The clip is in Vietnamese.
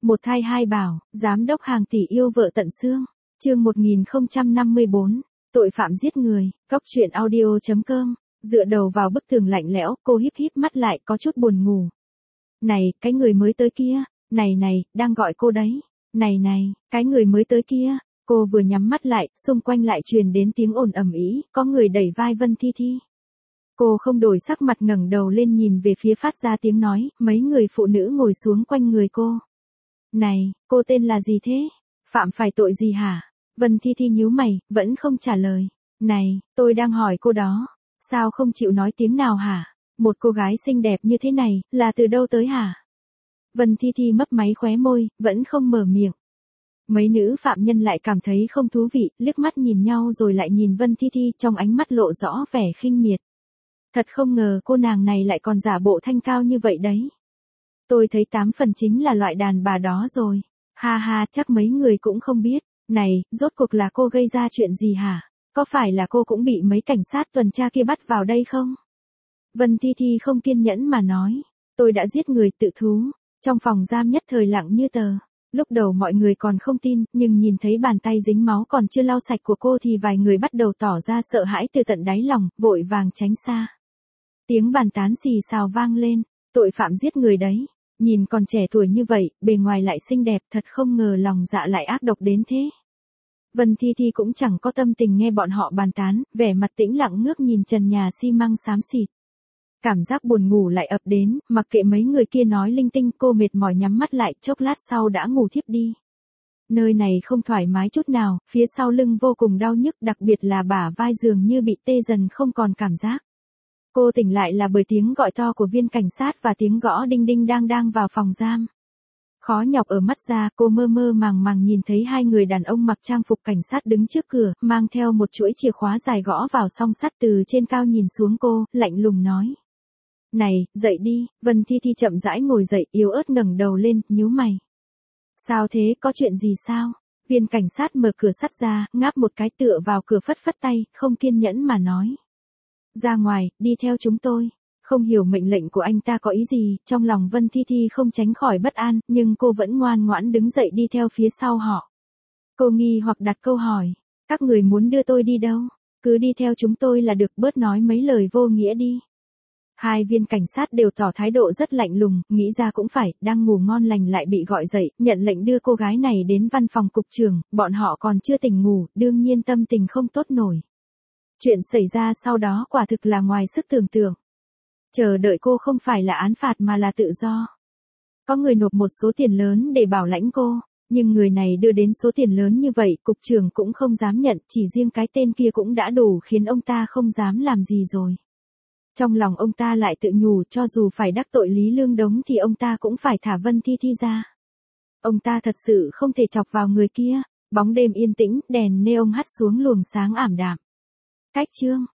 Một thai hai bảo, giám đốc hàng tỷ yêu vợ tận xương. Chương 1054, tội phạm giết người, Cóc truyện audio.com. Dựa đầu vào bức tường lạnh lẽo, cô híp híp mắt lại có chút buồn ngủ. Này, cái người mới tới kia, này, đang gọi cô đấy. Này, cái người mới tới kia. Cô vừa nhắm mắt lại, xung quanh lại truyền đến tiếng ồn ầm ĩ, có người đẩy vai Vân Thi Thi. Cô không đổi sắc mặt ngẩng đầu lên nhìn về phía phát ra tiếng nói, mấy người phụ nữ ngồi xuống quanh người cô. Này, cô tên là gì thế? Phạm phải tội gì hả? Vân Thi Thi nhíu mày, vẫn không trả lời. Này, tôi đang hỏi cô đó. Sao không chịu nói tiếng nào hả? Một cô gái xinh đẹp như thế này, là từ đâu tới hả? Vân Thi Thi mấp máy khóe môi, vẫn không mở miệng. Mấy nữ phạm nhân lại cảm thấy không thú vị, liếc mắt nhìn nhau rồi lại nhìn Vân Thi Thi, trong ánh mắt lộ rõ vẻ khinh miệt. Thật không ngờ cô nàng này lại còn giả bộ thanh cao như vậy đấy. Tôi thấy 8 phần chính là loại đàn bà đó rồi. Ha ha, chắc mấy người cũng không biết. Này, rốt cuộc là cô gây ra chuyện gì hả? Có phải là cô cũng bị mấy cảnh sát tuần tra kia bắt vào đây không? Vân Thi Thi không kiên nhẫn mà nói. Tôi đã giết người tự thú. Trong phòng giam nhất thời lặng như tờ. Lúc đầu mọi người còn không tin, nhưng nhìn thấy bàn tay dính máu còn chưa lau sạch của cô thì vài người bắt đầu tỏ ra sợ hãi từ tận đáy lòng, vội vàng tránh xa. Tiếng bàn tán xì xào vang lên, tội phạm giết người đấy. Nhìn còn trẻ tuổi như vậy, bề ngoài lại xinh đẹp, thật không ngờ lòng dạ lại ác độc đến thế. Vân Thi Thi cũng chẳng có tâm tình nghe bọn họ bàn tán, vẻ mặt tĩnh lặng ngước nhìn trần nhà xi măng xám xịt. Cảm giác buồn ngủ lại ập đến, mặc kệ mấy người kia nói linh tinh, cô mệt mỏi nhắm mắt lại, chốc lát sau đã ngủ thiếp đi. Nơi này không thoải mái chút nào, phía sau lưng vô cùng đau nhức, đặc biệt là bả vai dường như bị tê dần không còn cảm giác. Cô tỉnh lại là bởi tiếng gọi to của viên cảnh sát và tiếng gõ đinh đinh đang vào phòng giam. Khó nhọc ở mắt ra, cô mơ mơ màng màng nhìn thấy hai người đàn ông mặc trang phục cảnh sát đứng trước cửa, mang theo một chuỗi chìa khóa dài gõ vào song sắt, từ trên cao nhìn xuống cô, lạnh lùng nói. Này, dậy đi. Vân Thi Thi chậm rãi ngồi dậy, yếu ớt ngẩng đầu lên, nhíu mày. Sao thế, có chuyện gì sao? Viên cảnh sát mở cửa sắt ra, ngáp một cái tựa vào cửa phất phất tay, không kiên nhẫn mà nói. Ra ngoài, đi theo chúng tôi. Không hiểu mệnh lệnh của anh ta có ý gì, trong lòng Vân Thi Thi không tránh khỏi bất an, nhưng cô vẫn ngoan ngoãn đứng dậy đi theo phía sau họ. Cô nghi hoặc đặt câu hỏi, các người muốn đưa tôi đi đâu? Cứ đi theo chúng tôi là được, bớt nói mấy lời vô nghĩa đi. Hai viên cảnh sát đều tỏ thái độ rất lạnh lùng, nghĩ ra cũng phải, đang ngủ ngon lành lại bị gọi dậy, nhận lệnh đưa cô gái này đến văn phòng cục trưởng, bọn họ còn chưa tỉnh ngủ, đương nhiên tâm tình không tốt nổi. Chuyện xảy ra sau đó quả thực là ngoài sức tưởng tượng. Chờ đợi cô không phải là án phạt mà là tự do. Có người nộp một số tiền lớn để bảo lãnh cô, nhưng người này đưa đến số tiền lớn như vậy, cục trưởng cũng không dám nhận, chỉ riêng cái tên kia cũng đã đủ khiến ông ta không dám làm gì rồi. Trong lòng ông ta lại tự nhủ, cho dù phải đắc tội Lý Lương Đống thì ông ta cũng phải thả Vân Thi Thi ra. Ông ta thật sự không thể chọc vào người kia. Bóng đêm yên tĩnh, đèn neon hắt xuống luồng sáng ảm đạm. Cách chương